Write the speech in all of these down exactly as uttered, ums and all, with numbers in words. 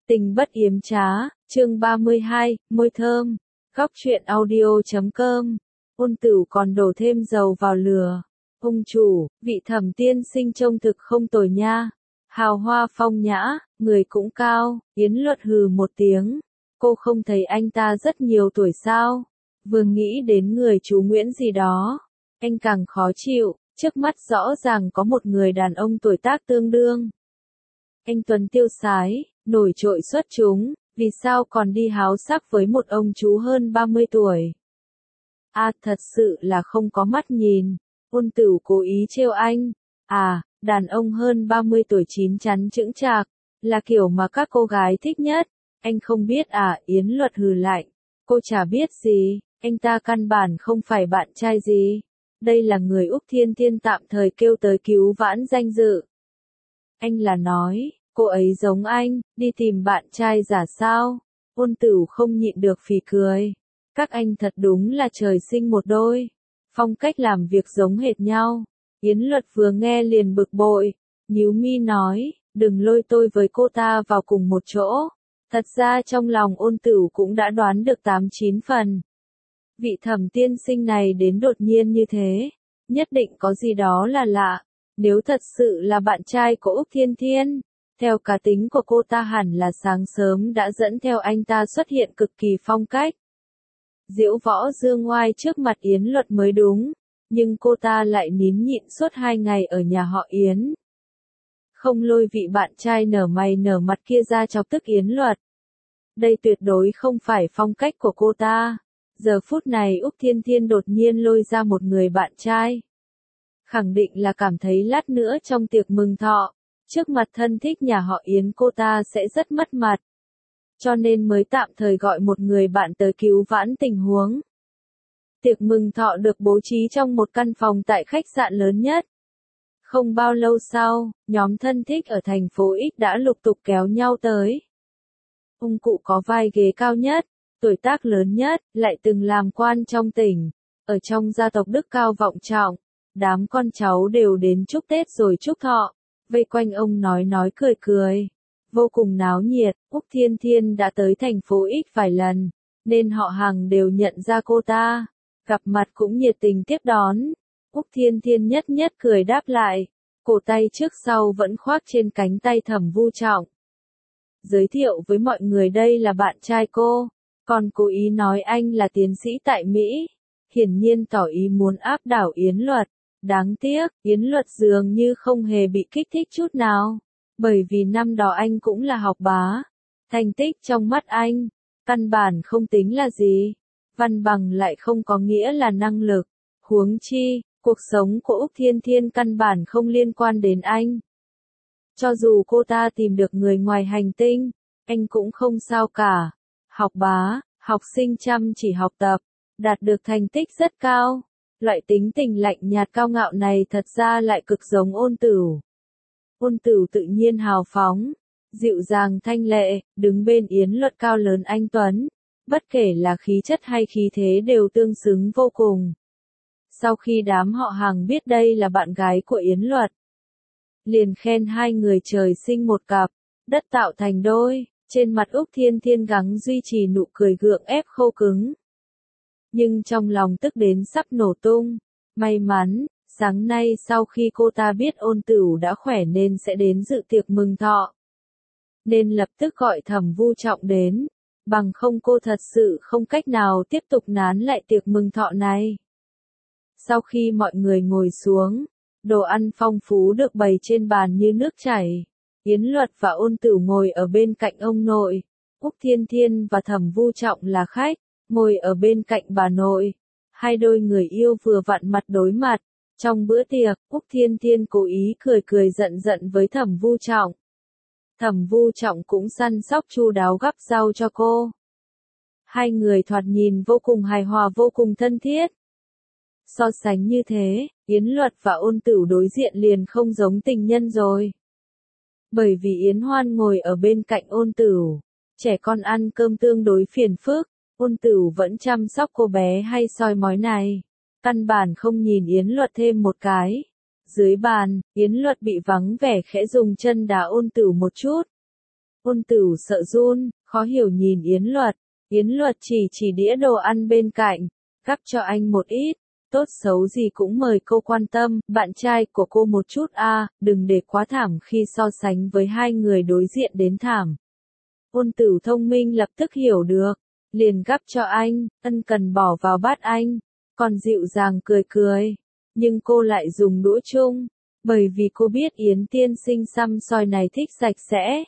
Tình bất yếm trá, chương ba mươi hai, môi thơm, góc truyện audio chấm com. Ôn Tửu còn đổ thêm dầu vào lửa. Ông chủ, vị Thẩm tiên sinh trông thực không tồi nha. Hào hoa phong nhã, người cũng cao. Yến Luật hừ một tiếng. Cô không thấy anh ta rất nhiều tuổi sao? Vừa nghĩ đến người chú Nguyễn gì đó, anh càng khó chịu. Trước mắt rõ ràng có một người đàn ông tuổi tác tương đương. Anh tuấn tiêu sái, nổi trội xuất chúng, vì sao còn đi háo sắc với một ông chú hơn ba mươi tuổi? À, thật sự là không có mắt nhìn. Ôn Tửu cố ý trêu anh. À, đàn ông hơn ba mươi tuổi chín chắn chững chạc, là kiểu mà các cô gái thích nhất. Anh không biết à? Yến Luật hừ lạnh. Cô chả biết gì, anh ta căn bản không phải bạn trai gì. Đây là người Úc Thiên Thiên tạm thời kêu tới cứu vãn danh dự. Anh là nói, cô ấy giống anh, đi tìm bạn trai giả sao? Ôn Tửu không nhịn được phì cười. Các anh thật đúng là trời sinh một đôi. Phong cách làm việc giống hệt nhau. Yến Luật vừa nghe liền bực bội. Nhíu mi nói, đừng lôi tôi với cô ta vào cùng một chỗ. Thật ra trong lòng Ôn Tửu cũng đã đoán được tám chín phần. Vị Thẩm tiên sinh này đến đột nhiên như thế, nhất định có gì đó là lạ. Nếu thật sự là bạn trai của Úc Thiên Thiên, theo cá tính của cô ta hẳn là sáng sớm đã dẫn theo anh ta xuất hiện cực kỳ phong cách. Diễu võ dương ngoai trước mặt Yến Luật mới đúng, nhưng cô ta lại nín nhịn suốt hai ngày ở nhà họ Yến. Không lôi vị bạn trai nở mày nở mặt kia ra chọc tức Yến Luật. Đây tuyệt đối không phải phong cách của cô ta. Giờ phút này Úc Thiên Thiên đột nhiên lôi ra một người bạn trai. Khẳng định là cảm thấy lát nữa trong tiệc mừng thọ, trước mặt thân thích nhà họ Yến cô ta sẽ rất mất mặt. Cho nên mới tạm thời gọi một người bạn tới cứu vãn tình huống. Tiệc mừng thọ được bố trí trong một căn phòng tại khách sạn lớn nhất. Không bao lâu sau, nhóm thân thích ở thành phố X đã lục tục kéo nhau tới. Ông cụ có vai ghế cao nhất, tuổi tác lớn nhất, lại từng làm quan trong tỉnh, ở trong gia tộc đức cao vọng trọng. Đám con cháu đều đến chúc Tết rồi chúc thọ, vây quanh ông nói nói cười cười. Vô cùng náo nhiệt. Úc Thiên Thiên đã tới thành phố X vài lần, nên họ hàng đều nhận ra cô ta. Gặp mặt cũng nhiệt tình tiếp đón. Úc Thiên Thiên nhất nhất cười đáp lại, cổ tay trước sau vẫn khoác trên cánh tay Thẩm Vu Trọng. Giới thiệu với mọi người đây là bạn trai cô, còn cố ý nói anh là tiến sĩ tại Mỹ. Hiển nhiên tỏ ý muốn áp đảo Yến Luật. Đáng tiếc, Yến Luật dường như không hề bị kích thích chút nào. Bởi vì năm đó anh cũng là học bá. Thành tích trong mắt anh, căn bản không tính là gì. Văn bằng lại không có nghĩa là năng lực. Huống chi, cuộc sống của Úc Thiên Thiên căn bản không liên quan đến anh. Cho dù cô ta tìm được người ngoài hành tinh, anh cũng không sao cả. Học bá, học sinh chăm chỉ học tập, đạt được thành tích rất cao. Loại tính tình lạnh nhạt cao ngạo này thật ra lại cực giống Ôn Tửu. Ôn Tửu tự nhiên hào phóng, dịu dàng thanh lệ, đứng bên Yến Luật cao lớn anh tuấn, bất kể là khí chất hay khí thế đều tương xứng vô cùng. Sau khi đám họ hàng biết đây là bạn gái của Yến Luật, liền khen hai người trời sinh một cặp, đất tạo thành đôi. Trên mặt Úc Thiên Thiên gắng duy trì nụ cười gượng ép khô cứng. Nhưng trong lòng tức đến sắp nổ tung. May mắn, sáng nay sau khi cô ta biết Ôn Tửu đã khỏe nên sẽ đến dự tiệc mừng thọ, nên lập tức gọi Thẩm Vu Trọng đến. Bằng không cô thật sự không cách nào tiếp tục nán lại tiệc mừng thọ này. Sau khi mọi người ngồi xuống, đồ ăn phong phú được bày trên bàn như nước chảy. Yến Luật và Ôn Tửu ngồi ở bên cạnh ông nội. Úc Thiên Thiên và Thẩm Vu Trọng là khách, ngồi ở bên cạnh bà nội. Hai đôi người yêu vừa vặn mặt đối mặt. Trong bữa tiệc, Úc Thiên Thiên cố ý cười cười giận giận với Thẩm Vu Trọng. Thẩm Vu Trọng cũng săn sóc chu đáo gắp rau cho cô. Hai người thoạt nhìn vô cùng hài hòa vô cùng thân thiết. So sánh như thế, Yến Luật và Ôn Tửu đối diện liền không giống tình nhân rồi. Bởi vì Yến Hoan ngồi ở bên cạnh Ôn Tửu, trẻ con ăn cơm tương đối phiền phức, Ôn Tửu vẫn chăm sóc cô bé hay soi mói này. Căn bản không nhìn Yến Luật thêm một cái. Dưới bàn, Yến Luật bị vắng vẻ khẽ dùng chân đá Ôn Tửu một chút. Ôn Tửu sợ run, khó hiểu nhìn Yến Luật. Yến Luật chỉ chỉ đĩa đồ ăn bên cạnh, gắp cho anh một ít, tốt xấu gì cũng mời cô quan tâm, bạn trai của cô một chút a, à, đừng để quá thảm khi so sánh với hai người đối diện đến thảm. Ôn Tửu thông minh lập tức hiểu được, liền gắp cho anh, ân cần bỏ vào bát anh, còn dịu dàng cười cười, nhưng cô lại dùng đũa chung, bởi vì cô biết Yến tiên sinh xăm soi này thích sạch sẽ.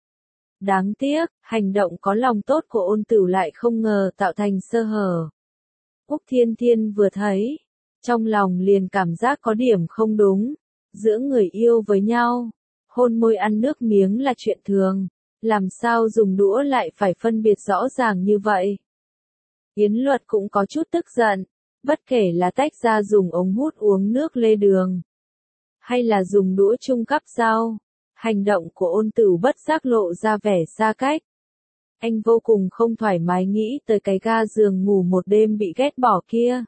Đáng tiếc, hành động có lòng tốt của Ôn Tửu lại không ngờ tạo thành sơ hở. Úc Thiên Thiên vừa thấy, trong lòng liền cảm giác có điểm không đúng, giữa người yêu với nhau, hôn môi ăn nước miếng là chuyện thường, làm sao dùng đũa lại phải phân biệt rõ ràng như vậy. Yến Luật cũng có chút tức giận, bất kể là tách ra dùng ống hút uống nước lê đường, hay là dùng đũa chung cắp rau, hành động của Ôn Tửu bất giác lộ ra vẻ xa cách. Anh vô cùng không thoải mái nghĩ tới cái ga giường ngủ một đêm bị ghét bỏ kia.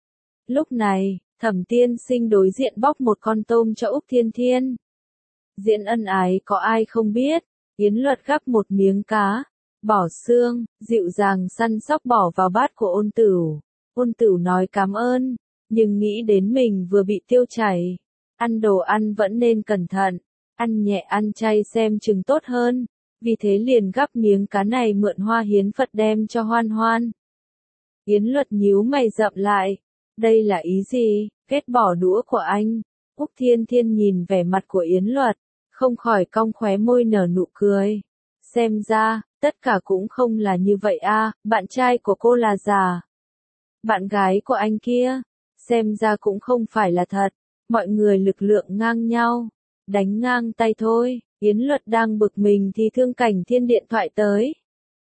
Lúc này, Thẩm tiên sinh đối diện bóc một con tôm cho Úc Thiên Thiên. Diễn ân ái có ai không biết, Yến Luật gắp một miếng cá, bỏ xương, dịu dàng săn sóc bỏ vào bát của Ôn Tửu. Ôn Tửu nói cảm ơn, nhưng nghĩ đến mình vừa bị tiêu chảy. Ăn đồ ăn vẫn nên cẩn thận, ăn nhẹ ăn chay xem chừng tốt hơn, vì thế liền gắp miếng cá này mượn hoa hiến Phật đem cho Hoan Hoan. Yến Luật nhíu mày rậm lại, đây là ý gì, ghét bỏ đũa của anh. Úc Thiên Thiên nhìn vẻ mặt của Yến Luật, không khỏi cong khóe môi nở nụ cười. Xem ra, tất cả cũng không là như vậy a, bạn trai của cô là giả. Bạn gái của anh kia, xem ra cũng không phải là thật, mọi người lực lượng ngang nhau, đánh ngang tay thôi. Yến Luật đang bực mình thì Thương Cảnh Thiên điện thoại tới.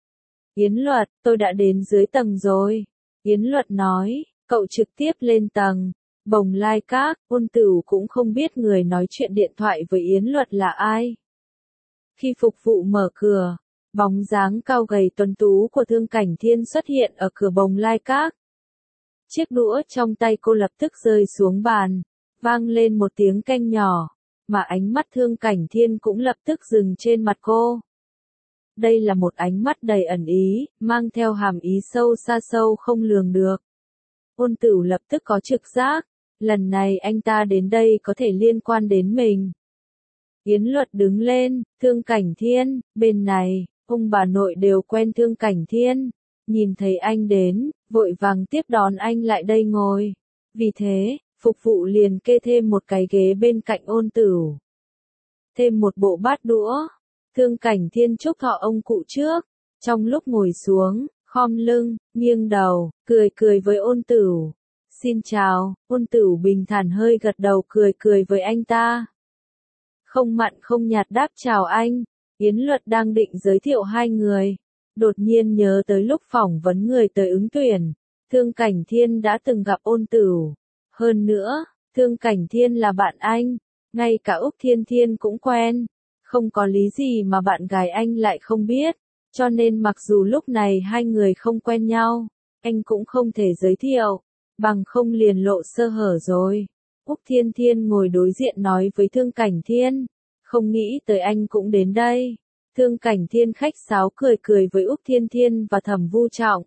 Yến Luật, tôi đã đến dưới tầng rồi. Yến Luật nói, cậu trực tiếp lên tầng. Bồng Lai Các, Ôn Tửu cũng không biết người nói chuyện điện thoại với Yến Luật là ai. Khi phục vụ mở cửa, bóng dáng cao gầy tuấn tú của Thương Cảnh Thiên xuất hiện ở cửa Bồng Lai Các. Chiếc đũa trong tay cô lập tức rơi xuống bàn, vang lên một tiếng canh nhỏ, mà ánh mắt Thương Cảnh Thiên cũng lập tức dừng trên mặt cô. Đây là một ánh mắt đầy ẩn ý, mang theo hàm ý sâu xa sâu không lường được. Ôn Tửu lập tức có trực giác, lần này anh ta đến đây có thể liên quan đến mình. Yến Luật đứng lên, Thương Cảnh Thiên, bên này, ông bà nội đều quen Thương Cảnh Thiên, nhìn thấy anh đến, vội vàng tiếp đón anh lại đây ngồi. Vì thế, phục vụ liền kê thêm một cái ghế bên cạnh Ôn Tửu. Thêm một bộ bát đũa. Thương Cảnh Thiên chúc thọ ông cụ trước, trong lúc ngồi xuống, khom lưng, nghiêng đầu, cười cười với Ôn Tửu. Xin chào, Ôn Tửu bình thản hơi gật đầu cười cười với anh ta. Không mặn không nhạt đáp chào anh. Yến Luật đang định giới thiệu hai người, đột nhiên nhớ tới lúc phỏng vấn người tới ứng tuyển. Thương Cảnh Thiên đã từng gặp Ôn Tửu. Hơn nữa, Thương Cảnh Thiên là bạn anh, ngay cả Úc Thiên Thiên cũng quen. Không có lý gì mà bạn gái anh lại không biết, cho nên mặc dù lúc này hai người không quen nhau, anh cũng không thể giới thiệu, bằng không liền lộ sơ hở rồi. Úc Thiên Thiên ngồi đối diện nói với Thương Cảnh Thiên, không nghĩ tới anh cũng đến đây. Thương Cảnh Thiên khách sáo cười cười với Úc Thiên Thiên và Thẩm Vu Trọng.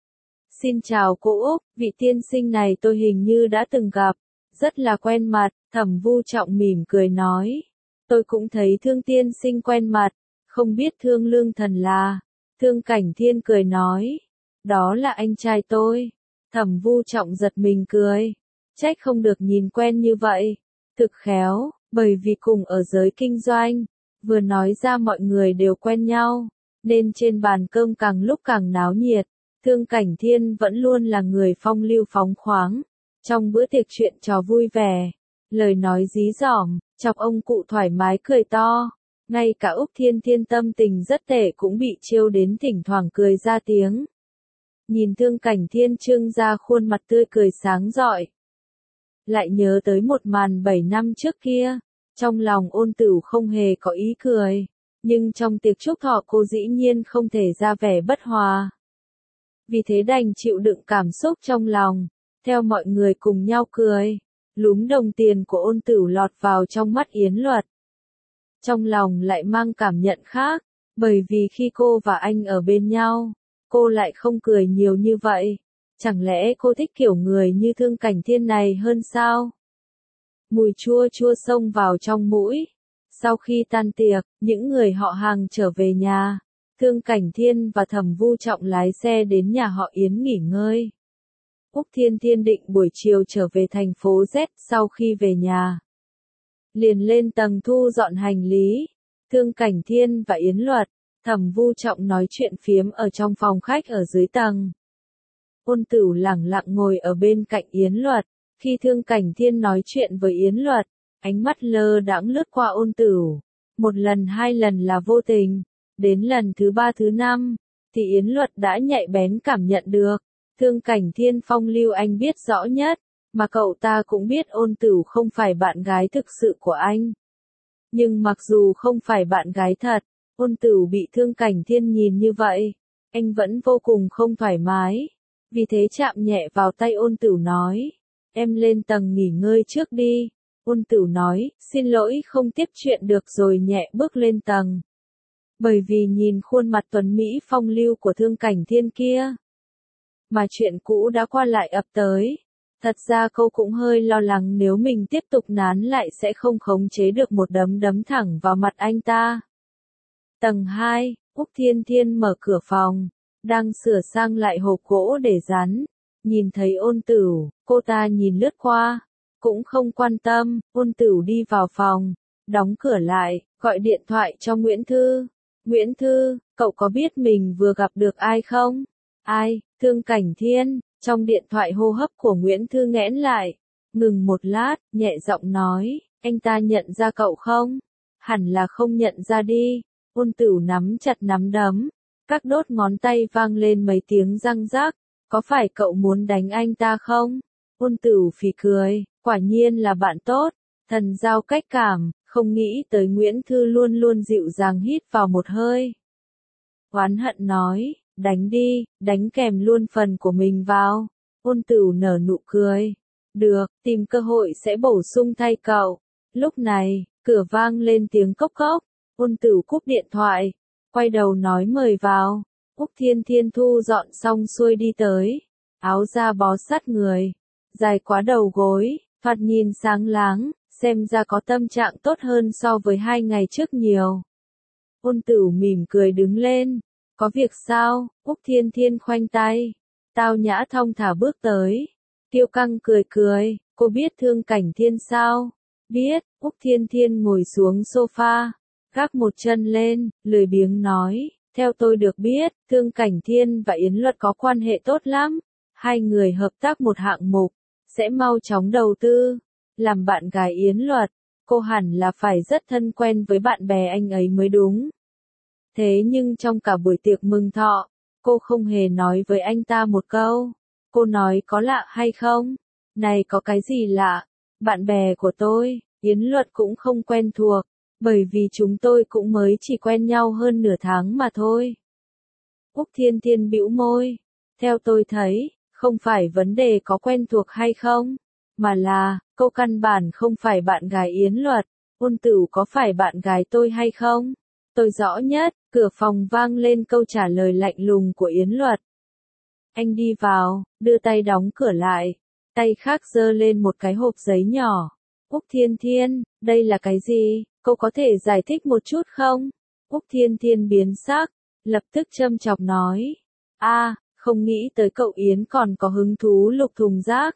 Xin chào cô Úc, vị tiên sinh này tôi hình như đã từng gặp, rất là quen mặt. Thẩm Vu Trọng mỉm cười nói. Tôi cũng thấy Thương tiên sinh quen mặt, không biết Thương Lương Thần là. Thương Cảnh Thiên cười nói. Đó là anh trai tôi. Thẩm Vu Trọng giật mình cười. Trách không được nhìn quen như vậy. Thực khéo, bởi vì cùng ở giới kinh doanh, vừa nói ra mọi người đều quen nhau, nên trên bàn cơm càng lúc càng náo nhiệt. Thương Cảnh Thiên vẫn luôn là người phong lưu phóng khoáng. Trong bữa tiệc chuyện trò vui vẻ, lời nói dí dỏm, chọc ông cụ thoải mái cười to. Ngay cả Úc Thiên Thiên tâm tình rất tệ cũng bị trêu đến thỉnh thoảng cười ra tiếng. Nhìn Thương Cảnh Thiên trưng ra khuôn mặt tươi cười sáng rọi. Lại nhớ tới một màn bảy năm trước kia, trong lòng Ôn Tửu không hề có ý cười, nhưng trong tiệc chúc thọ cô dĩ nhiên không thể ra vẻ bất hòa. Vì thế đành chịu đựng cảm xúc trong lòng, theo mọi người cùng nhau cười. Lúm đồng tiền của Ôn Tửu lọt vào trong mắt Yến Luật. Trong lòng lại mang cảm nhận khác, Bởi vì khi cô và anh ở bên nhau, cô lại không cười nhiều như vậy. Chẳng lẽ cô thích kiểu người như Thương Cảnh Thiên này hơn sao? Mùi chua chua xông vào trong mũi. Sau khi tan tiệc, những người họ hàng trở về nhà. Thương Cảnh Thiên và Thẩm Vu Trọng lái xe đến nhà họ Yến nghỉ ngơi. Úc Thiên Thiên định buổi chiều trở về thành phố Z. Sau khi về nhà, liền lên tầng thu dọn hành lý. Thương Cảnh Thiên và Yến Luật, Thẩm Vu Trọng nói chuyện phiếm ở trong phòng khách ở dưới tầng. Ôn Tửu lẳng lặng ngồi ở bên cạnh Yến Luật. Khi Thương Cảnh Thiên nói chuyện với Yến Luật, ánh mắt lơ đãng lướt qua Ôn Tửu. Một lần hai lần là vô tình, đến lần thứ ba thứ năm, thì Yến Luật đã nhạy bén cảm nhận được. Thương Cảnh Thiên phong lưu anh biết rõ nhất, mà cậu ta cũng biết Ôn Tửu không phải bạn gái thực sự của anh. Nhưng mặc dù không phải bạn gái thật, Ôn Tửu bị Thương Cảnh Thiên nhìn như vậy, anh vẫn vô cùng không thoải mái. Vì thế chạm nhẹ vào tay Ôn Tửu nói, em lên tầng nghỉ ngơi trước đi. Ôn Tửu nói, xin lỗi không tiếp chuyện được rồi nhẹ bước lên tầng. Bởi vì nhìn khuôn mặt tuấn Mỹ phong lưu của Thương Cảnh Thiên kia, mà chuyện cũ đã qua lại ập tới. Thật ra cô cũng hơi lo lắng nếu mình tiếp tục nán lại sẽ không khống chế được một đấm đấm thẳng vào mặt anh ta. Tầng hai, Úc Thiên Thiên mở cửa phòng, đang sửa sang lại hộp gỗ để dán. Nhìn thấy Ôn Tửu, cô ta nhìn lướt qua, cũng không quan tâm. Ôn Tửu đi vào phòng, đóng cửa lại, gọi điện thoại cho Nguyễn Thư. Nguyễn Thư, cậu có biết mình vừa gặp được ai không? Ai? Thương Cảnh Thiên. Trong điện thoại hô hấp của Nguyễn Thư nghẽn lại, ngừng một lát, nhẹ giọng nói, anh ta nhận ra cậu không? Hẳn là không nhận ra đi. Ôn Tửu nắm chặt nắm đấm, các đốt ngón tay vang lên mấy tiếng răng rác. Có phải cậu muốn đánh anh ta không? Ôn Tửu phì cười, quả nhiên là bạn tốt, thần giao cách cảm, không nghĩ tới Nguyễn Thư luôn luôn dịu dàng hít vào một hơi. Oán hận nói, đánh đi, đánh kèm luôn phần của mình vào. Ôn Tửu nở nụ cười, được, tìm cơ hội sẽ bổ sung thay cậu. Lúc này, cửa vang lên tiếng cốc cốc, Ôn Tửu cúp điện thoại, quay đầu nói mời vào. Úc Thiên Thiên thu dọn xong xuôi đi tới, áo da bó sát người, dài quá đầu gối, thoạt nhìn sáng láng, xem ra có tâm trạng tốt hơn so với hai ngày trước nhiều. Ôn Tửu mỉm cười đứng lên, có việc sao? Úc Thiên Thiên khoanh tay, tao nhã thong thả bước tới. Tiêu Căng cười cười, cô biết Thương Cảnh Thiên sao? Biết. Úc Thiên Thiên ngồi xuống sofa, gác một chân lên, lười biếng nói. Theo tôi được biết, Thương Cảnh Thiên và Yến Luật có quan hệ tốt lắm. Hai người hợp tác một hạng mục, sẽ mau chóng đầu tư. Làm bạn gái Yến Luật, cô hẳn là phải rất thân quen với bạn bè anh ấy mới đúng. Thế nhưng trong cả buổi tiệc mừng thọ, cô không hề nói với anh ta một câu. Cô nói có lạ hay không? Này có cái gì lạ? Bạn bè của tôi, Yến Luật cũng không quen thuộc. Bởi vì chúng tôi cũng mới chỉ quen nhau hơn nửa tháng mà thôi. Úc Thiên Thiên bĩu môi. Theo tôi thấy, không phải vấn đề có quen thuộc hay không, mà là, cô căn bản không phải bạn gái Yến Luật. Ôn Tửu có phải bạn gái tôi hay không? Tôi rõ nhất. Cửa phòng vang lên câu trả lời lạnh lùng của Yến Luật. Anh đi vào, đưa tay đóng cửa lại. Tay khác giơ lên một cái hộp giấy nhỏ. Úc Thiên Thiên, đây là cái gì? Cô có thể giải thích một chút không? Úc Thiên Thiên biến sắc, lập tức châm chọc nói. a à, không nghĩ tới cậu Yến còn có hứng thú lục thùng rác.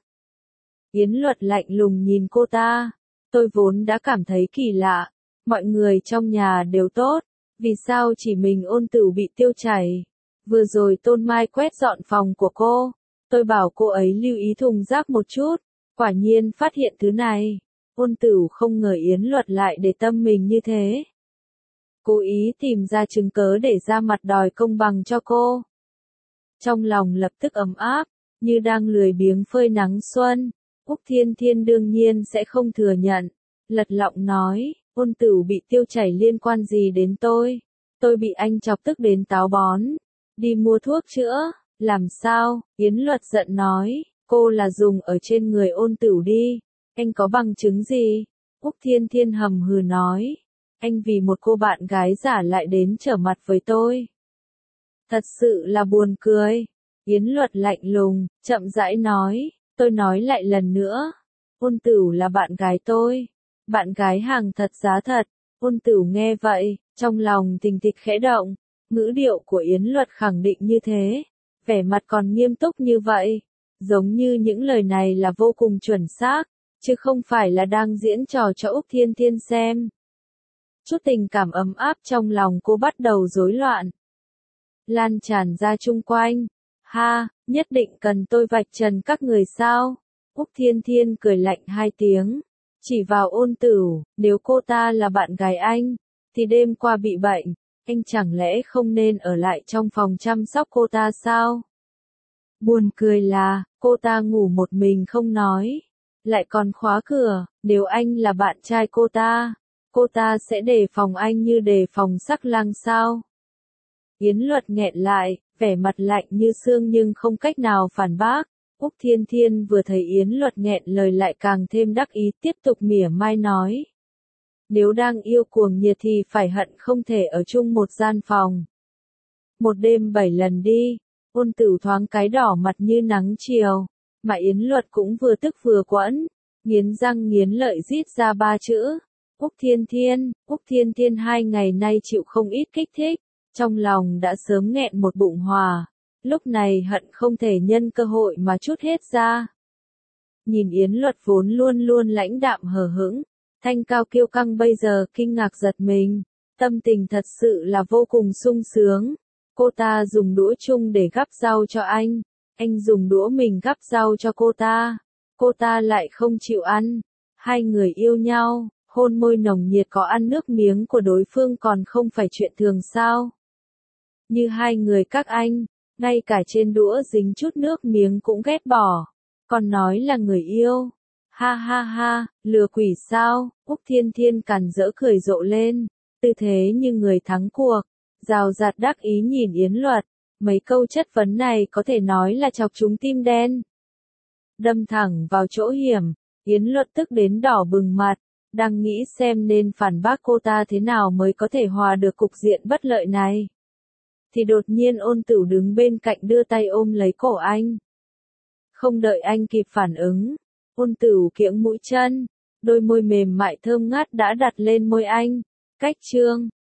Yến Luật lạnh lùng nhìn cô ta. Tôi vốn đã cảm thấy kỳ lạ. Mọi người trong nhà đều tốt. Vì sao chỉ mình Ôn Tửu bị tiêu chảy? Vừa rồi Tôn Mai quét dọn phòng của cô. Tôi bảo cô ấy lưu ý thùng rác một chút. Quả nhiên phát hiện thứ này. Ôn Tửu không ngờ Yến Luật lại để tâm mình như thế. Cố ý tìm ra chứng cớ để ra mặt đòi công bằng cho cô. Trong lòng lập tức ấm áp, như đang lười biếng phơi nắng xuân. Úc Thiên Thiên đương nhiên sẽ không thừa nhận. Lật lọng nói, Ôn Tửu bị tiêu chảy liên quan gì đến tôi? Tôi bị anh chọc tức đến táo bón. Đi mua thuốc chữa. Làm sao? Yến Luật giận nói, cô là dùng ở trên người Ôn Tửu đi. Anh có bằng chứng gì? Úc Thiên Thiên hầm hừ nói. anh vì một cô bạn gái giả lại đến trở mặt với tôi. Thật sự là buồn cười. Yến Luật lạnh lùng, chậm rãi nói, tôi nói lại lần nữa. Ôn Tửu là bạn gái tôi. Bạn gái hàng thật giá thật. Ôn Tửu nghe vậy, trong lòng tình thịch khẽ động. Ngữ điệu của Yến Luật khẳng định như thế. Vẻ mặt còn nghiêm túc như vậy. Giống như những lời này là vô cùng chuẩn xác, chứ không phải là đang diễn trò cho Úc Thiên Thiên xem. Chút tình cảm ấm áp trong lòng cô bắt đầu rối loạn. Lan tràn ra chung quanh. Ha, nhất định cần tôi vạch trần các người sao? Úc Thiên Thiên cười lạnh hai tiếng. Chỉ vào Ôn Tửu, nếu cô ta là bạn gái anh, thì đêm qua bị bệnh, anh chẳng lẽ không nên ở lại trong phòng chăm sóc cô ta sao? Buồn cười là, cô ta ngủ một mình không nói, lại còn khóa cửa, nếu anh là bạn trai cô ta, cô ta sẽ đề phòng anh như đề phòng sắc lang sao? Yến Luật nghẹn lại, vẻ mặt lạnh như xương nhưng không cách nào phản bác. Úc Thiên Thiên vừa thấy Yến Luật nghẹn lời lại càng thêm đắc ý, tiếp tục mỉa mai nói. Nếu đang yêu cuồng nhiệt thì phải hận không thể ở chung một gian phòng. Một đêm bảy lần đi. Ôn Tửu thoáng cái đỏ mặt như nắng chiều, mà Yến Luật cũng vừa tức vừa quẫn, nghiến răng nghiến lợi rít ra ba chữ. Úc Thiên Thiên, Úc Thiên Thiên hai ngày nay chịu không ít kích thích, trong lòng đã sớm nghẹn một bụng hòa, lúc này hận không thể nhân cơ hội mà trút hết ra. Nhìn Yến Luật vốn luôn luôn lãnh đạm hờ hững, thanh cao kiêu căng bây giờ kinh ngạc giật mình, tâm tình thật sự là vô cùng sung sướng. Cô ta dùng đũa chung để gắp rau cho anh, anh dùng đũa mình gắp rau cho cô ta, cô ta lại không chịu ăn. Hai người yêu nhau, hôn môi nồng nhiệt có ăn nước miếng của đối phương còn không phải chuyện thường sao? Như hai người các anh, ngay cả trên đũa dính chút nước miếng cũng ghét bỏ, còn nói là người yêu. Ha ha ha, lừa quỷ sao? Úc Thiên Thiên càn rỡ cười rộ lên, tư thế như người thắng cuộc. Rào rạt đắc ý nhìn Yến Luật, mấy câu chất vấn này có thể nói là chọc trúng tim đen. Đâm thẳng vào chỗ hiểm, Yến Luật tức đến đỏ bừng mặt, đang nghĩ xem nên phản bác cô ta thế nào mới có thể hòa được cục diện bất lợi này. Thì đột nhiên Ôn Tửu đứng bên cạnh đưa tay ôm lấy cổ anh. Không đợi anh kịp phản ứng, Ôn Tửu kiễng mũi chân, đôi môi mềm mại thơm ngát đã đặt lên môi anh. Cách chương